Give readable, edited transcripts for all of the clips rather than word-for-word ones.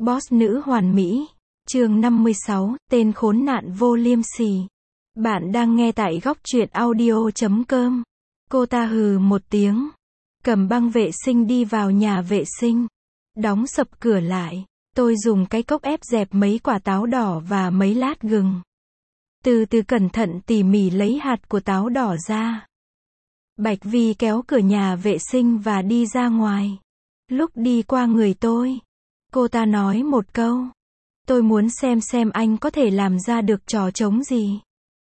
Boss nữ hoàn mỹ. Chương 56, tên khốn nạn vô liêm sỉ. Bạn đang nghe tại góc truyện audio.com. Cô ta hừ một tiếng, cầm băng vệ sinh đi vào nhà vệ sinh, đóng sập cửa lại. Tôi dùng cái cốc ép dẹp mấy quả táo đỏ và mấy lát gừng. Từ từ cẩn thận tỉ mỉ lấy hạt của táo đỏ ra. Bạch Vi kéo cửa nhà vệ sinh và đi ra ngoài. Lúc đi qua người tôi, cô ta nói một câu. Tôi muốn xem anh có thể làm ra được trò trống gì.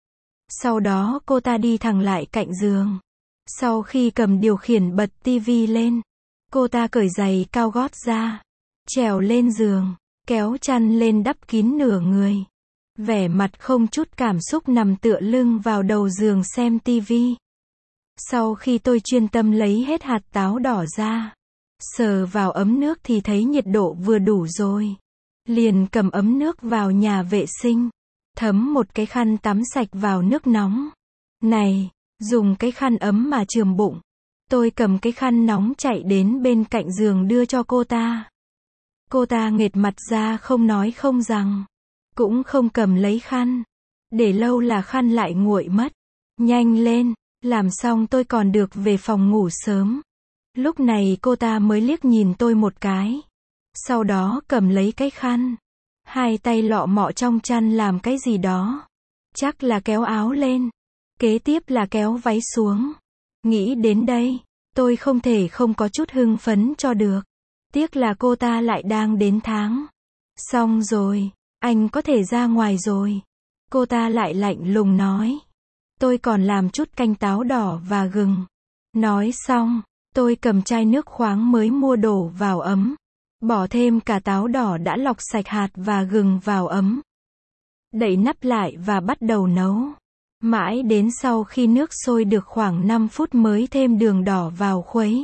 Sau đó cô ta đi thẳng lại cạnh giường. Sau khi cầm điều khiển bật tivi lên, cô ta cởi giày cao gót ra, trèo lên giường, kéo chăn lên đắp kín nửa người. Vẻ mặt không chút cảm xúc nằm tựa lưng vào đầu giường xem tivi. Sau khi tôi chuyên tâm lấy hết hạt táo đỏ ra, sờ vào ấm nước thì thấy nhiệt độ vừa đủ rồi. Liền cầm ấm nước vào nhà vệ sinh, thấm một cái khăn tắm sạch vào nước nóng. Này, dùng cái khăn ấm mà chườm bụng. Tôi cầm cái khăn nóng chạy đến bên cạnh giường đưa cho cô ta. Cô ta nghệt mặt ra không nói không rằng, cũng không cầm lấy khăn. Để lâu là khăn lại nguội mất. Nhanh lên, làm xong tôi còn được về phòng ngủ sớm. Lúc này cô ta mới liếc nhìn tôi một cái. Sau đó cầm lấy cái khăn, hai tay lọ mọ trong chăn làm cái gì đó. Chắc là kéo áo lên. Kế tiếp là kéo váy xuống. Nghĩ đến đây, tôi không thể không có chút hưng phấn cho được. Tiếc là cô ta lại đang đến tháng. Xong rồi, anh có thể ra ngoài rồi. Cô ta lại lạnh lùng nói. Tôi còn làm chút canh táo đỏ và gừng. Nói xong, tôi cầm chai nước khoáng mới mua đổ vào ấm. Bỏ thêm cả táo đỏ đã lọc sạch hạt và gừng vào ấm. Đậy nắp lại và bắt đầu nấu. Mãi đến sau khi nước sôi được khoảng 5 phút mới thêm đường đỏ vào khuấy.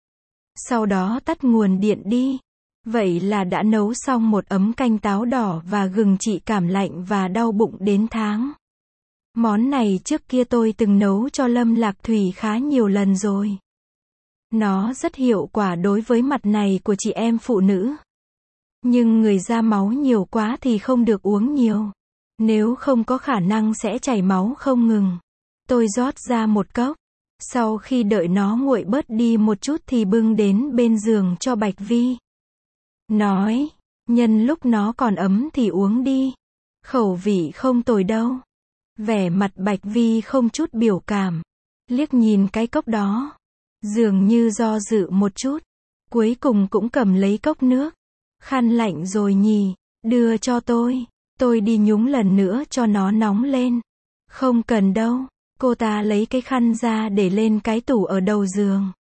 Sau đó tắt nguồn điện đi. Vậy là đã nấu xong một ấm canh táo đỏ và gừng trị cảm lạnh và đau bụng đến tháng. Món này trước kia tôi từng nấu cho Lâm Lạc Thủy khá nhiều lần rồi. Nó rất hiệu quả đối với mặt này của chị em phụ nữ. Nhưng người ra máu nhiều quá thì không được uống nhiều. Nếu không có khả năng sẽ chảy máu không ngừng. Tôi rót ra một cốc. Sau khi đợi nó nguội bớt đi một chút thì bưng đến bên giường cho Bạch Vi. Nói, nhân lúc nó còn ấm thì uống đi. Khẩu vị không tồi đâu. Vẻ mặt Bạch Vi không chút biểu cảm. Liếc nhìn cái cốc đó. Dường như do dự một chút. Cuối cùng cũng cầm lấy cốc nước. Khăn lạnh rồi nhỉ, đưa cho tôi. Tôi đi nhúng lần nữa cho nó nóng lên. Không cần đâu. Cô ta lấy cái khăn ra để lên cái tủ ở đầu giường.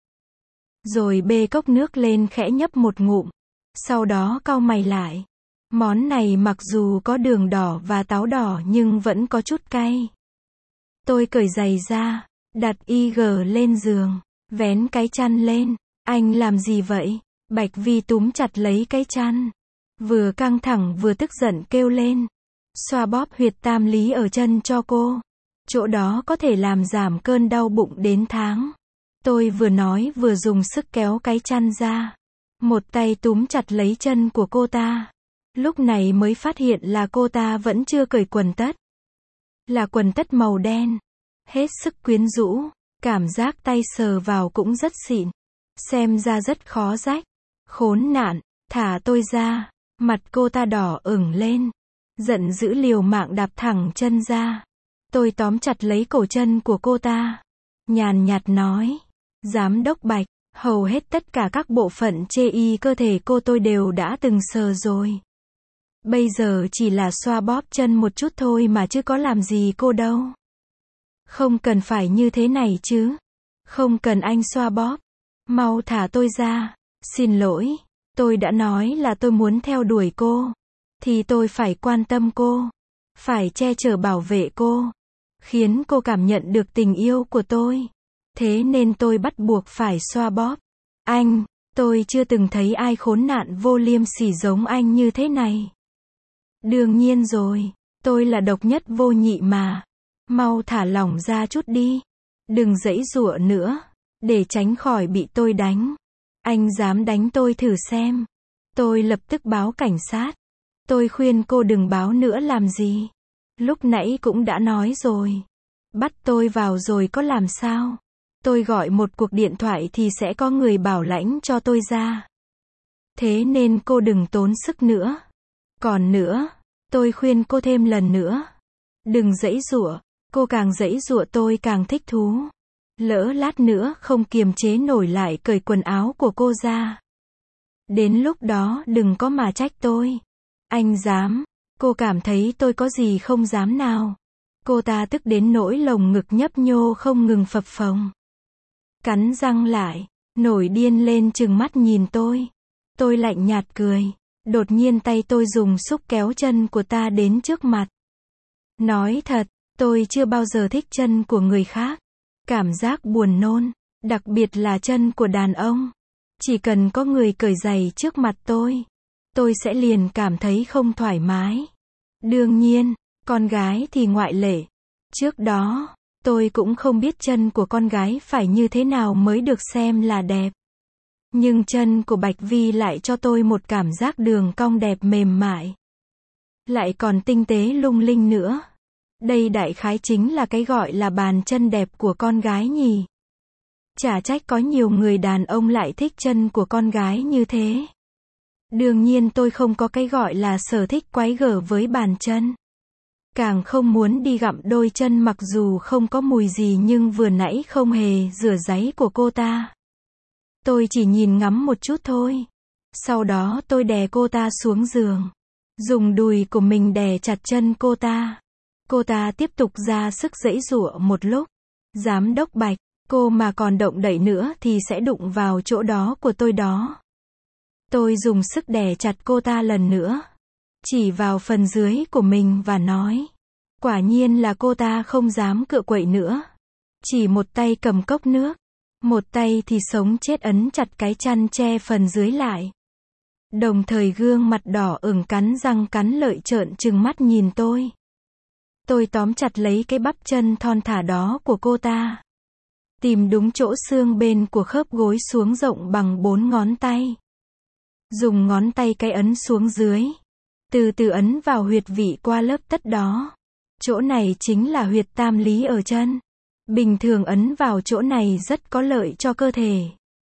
Rồi bê cốc nước lên khẽ nhấp một ngụm. Sau đó cau mày lại. Món này mặc dù có đường đỏ và táo đỏ nhưng vẫn có chút cay. Tôi cởi giày ra, đặt IG lên giường, vén cái chăn lên. Anh làm gì vậy? Bạch Vi túm chặt lấy cái chăn. Vừa căng thẳng vừa tức giận kêu lên. Xoa bóp huyệt tam lý ở chân cho cô. Chỗ đó có thể làm giảm cơn đau bụng đến tháng. Tôi vừa nói vừa dùng sức kéo cái chăn ra. Một tay túm chặt lấy chân của cô ta. Lúc này mới phát hiện là cô ta vẫn chưa cởi quần tất. Là quần tất màu đen. Hết sức quyến rũ. Cảm giác tay sờ vào cũng rất xịn. Xem ra rất khó rách. Khốn nạn, thả tôi ra. Mặt cô ta đỏ ửng lên. Giận dữ liều mạng đạp thẳng chân ra. Tôi tóm chặt lấy cổ chân của cô ta. Nhàn nhạt nói. Giám đốc Bạch, hầu hết tất cả các bộ phận chê y cơ thể cô tôi đều đã từng sờ rồi. Bây giờ chỉ là xoa bóp chân một chút thôi mà chứ có làm gì cô đâu. Không cần phải như thế này chứ. Không cần anh xoa bóp. Mau thả tôi ra. Xin lỗi. Tôi đã nói là tôi muốn theo đuổi cô. Thì tôi phải quan tâm cô. Phải che chở bảo vệ cô. Khiến cô cảm nhận được tình yêu của tôi. Thế nên tôi bắt buộc phải xoa bóp. Anh, tôi chưa từng thấy ai khốn nạn vô liêm sỉ giống anh như thế này. Đương nhiên rồi. Tôi là độc nhất vô nhị mà. Mau thả lỏng ra chút đi. Đừng giãy giụa nữa. Để tránh khỏi bị tôi đánh. Anh dám đánh tôi thử xem. Tôi lập tức báo cảnh sát. Tôi khuyên cô đừng báo nữa làm gì. Lúc nãy cũng đã nói rồi. Bắt tôi vào rồi có làm sao? Tôi gọi một cuộc điện thoại thì sẽ có người bảo lãnh cho tôi ra. Thế nên cô đừng tốn sức nữa. Còn nữa, tôi khuyên cô thêm lần nữa. Đừng giãy giụa. Cô càng giãy giụa tôi càng thích thú. Lỡ lát nữa không kiềm chế nổi lại cởi quần áo của cô ra. Đến lúc đó đừng có mà trách tôi. Anh dám. Cô cảm thấy tôi có gì không dám nào. Cô ta tức đến nỗi lồng ngực nhấp nhô không ngừng phập phồng. Cắn răng lại, nổi điên lên trừng mắt nhìn tôi. Tôi lạnh nhạt cười. Đột nhiên tay tôi dùng xúc kéo chân của ta đến trước mặt. Nói thật, tôi chưa bao giờ thích chân của người khác. Cảm giác buồn nôn, đặc biệt là chân của đàn ông. Chỉ cần có người cởi giày trước mặt tôi sẽ liền cảm thấy không thoải mái. Đương nhiên, con gái thì ngoại lệ. Trước đó, tôi cũng không biết chân của con gái phải như thế nào mới được xem là đẹp. Nhưng chân của Bạch Vi lại cho tôi một cảm giác đường cong đẹp mềm mại. Lại còn tinh tế lung linh nữa. Đây đại khái chính là cái gọi là bàn chân đẹp của con gái nhỉ. Chả trách có nhiều người đàn ông lại thích chân của con gái như thế. Đương nhiên tôi không có cái gọi là sở thích quái gở với bàn chân. Càng không muốn đi gặm đôi chân mặc dù không có mùi gì nhưng vừa nãy không hề rửa ráy của cô ta. Tôi chỉ nhìn ngắm một chút thôi. Sau đó tôi đè cô ta xuống giường. Dùng đùi của mình đè chặt chân cô ta. Cô ta tiếp tục ra sức giãy giụa một lúc. Giám đốc Bạch, cô mà còn động đậy nữa thì sẽ đụng vào chỗ đó của tôi đó. Tôi dùng sức đè chặt cô ta lần nữa. Chỉ vào phần dưới của mình và nói. Quả nhiên là cô ta không dám cựa quậy nữa. Chỉ một tay cầm cốc nước. Một tay thì sống chết ấn chặt cái chăn che phần dưới lại. Đồng thời gương mặt đỏ ửng cắn răng cắn lợi trợn trừng mắt nhìn tôi. Tôi tóm chặt lấy cái bắp chân thon thả đó của cô ta. Tìm đúng chỗ xương bên của khớp gối xuống rộng bằng 4 ngón tay. Dùng ngón tay cái ấn xuống dưới. Từ từ ấn vào huyệt vị qua lớp tất đó. Chỗ này chính là huyệt tam lý ở chân. Bình thường ấn vào chỗ này rất có lợi cho cơ thể.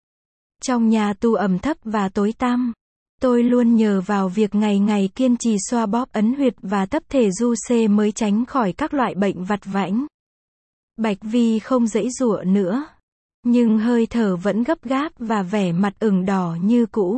Trong nhà tù ẩm thấp và tối tăm, tôi luôn nhờ vào việc ngày ngày kiên trì xoa bóp ấn huyệt và tập thể du xê mới tránh khỏi các loại bệnh vặt vãnh. Bạch Vi không giãy giụa nữa, nhưng hơi thở vẫn gấp gáp và vẻ mặt ửng đỏ như cũ.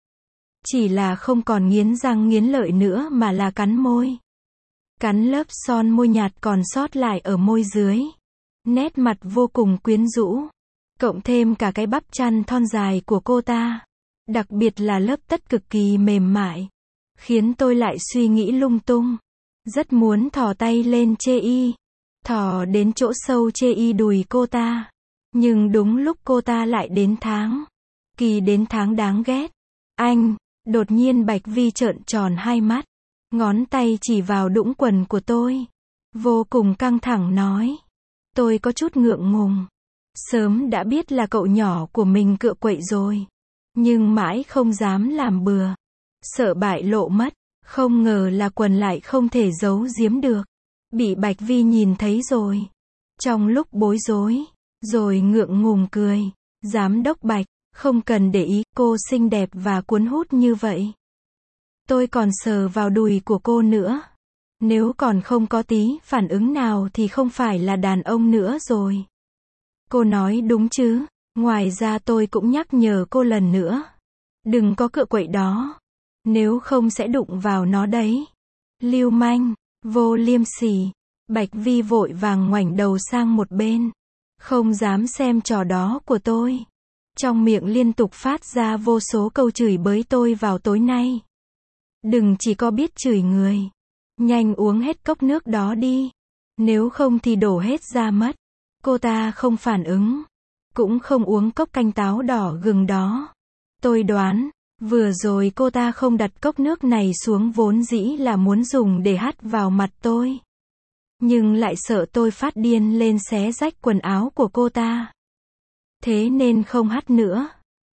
Chỉ là không còn nghiến răng nghiến lợi nữa mà là cắn môi. Cắn lớp son môi nhạt còn sót lại ở môi dưới. Nét mặt vô cùng quyến rũ. Cộng thêm cả cái bắp chăn thon dài của cô ta. Đặc biệt là lớp tất cực kỳ mềm mại. Khiến tôi lại suy nghĩ lung tung. Rất muốn thò tay lên chê y. Thò đến chỗ sâu chê y đùi cô ta. Nhưng đúng lúc cô ta lại đến tháng. Kỳ đến tháng đáng ghét. Anh, đột nhiên Bạch Vi trợn tròn hai mắt. Ngón tay chỉ vào đũng quần của tôi. Vô cùng căng thẳng nói. Tôi có chút ngượng ngùng. Sớm đã biết là cậu nhỏ của mình cựa quậy rồi. Nhưng mãi không dám làm bừa. Sợ bại lộ mất. Không ngờ là quần lại không thể giấu giếm được. Bị Bạch Vi nhìn thấy rồi. Trong lúc bối rối. Rồi ngượng ngùng cười. Giám đốc Bạch, không cần để ý, cô xinh đẹp và cuốn hút như vậy. Tôi còn sờ vào đùi của cô nữa. Nếu còn không có tí phản ứng nào thì không phải là đàn ông nữa rồi. Cô nói đúng chứ. Ngoài ra tôi cũng nhắc nhở cô lần nữa. Đừng có cựa quậy đó. Nếu không sẽ đụng vào nó đấy. Lưu manh, vô liêm sỉ. Bạch Vi vội vàng ngoảnh đầu sang một bên. Không dám xem trò đó của tôi. Trong miệng liên tục phát ra vô số câu chửi bới tôi vào tối nay. Đừng chỉ có biết chửi người. Nhanh uống hết cốc nước đó đi. Nếu không thì đổ hết ra mất. Cô ta không phản ứng. Cũng không uống cốc canh táo đỏ gừng đó. Tôi đoán, vừa rồi cô ta không đặt cốc nước này xuống vốn dĩ là muốn dùng để hắt vào mặt tôi. Nhưng lại sợ tôi phát điên lên xé rách quần áo của cô ta. Thế nên không hắt nữa.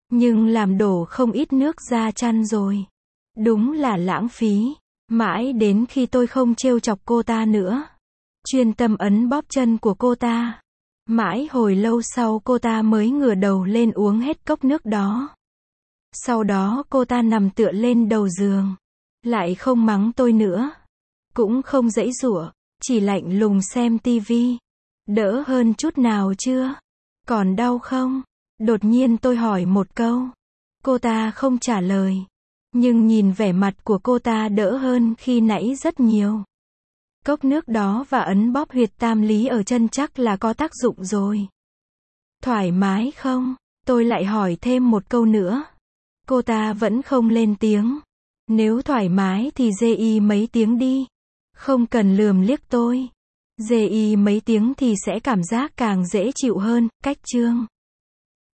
Nhưng làm đổ không ít nước ra chăn rồi. Đúng là lãng phí. Mãi đến khi tôi không trêu chọc cô ta nữa. Chuyên tâm ấn bóp chân của cô ta. Mãi hồi lâu sau cô ta mới ngửa đầu lên uống hết cốc nước đó. Sau đó cô ta nằm tựa lên đầu giường. Lại không mắng tôi nữa. Cũng không giãy giụa. Chỉ lạnh lùng xem tivi. Đỡ hơn chút nào chưa? Còn đau không? Đột nhiên tôi hỏi một câu. Cô ta không trả lời. Nhưng nhìn vẻ mặt của cô ta đỡ hơn khi nãy rất nhiều. Cốc nước đó và ấn bóp huyệt tam lý ở chân chắc là có tác dụng rồi. Thoải mái không? Tôi lại hỏi thêm một câu nữa. Cô ta vẫn không lên tiếng. Nếu thoải mái thì dê y mấy tiếng đi. Không cần lườm liếc tôi. Dê y mấy tiếng thì sẽ cảm giác càng dễ chịu hơn, cách chương.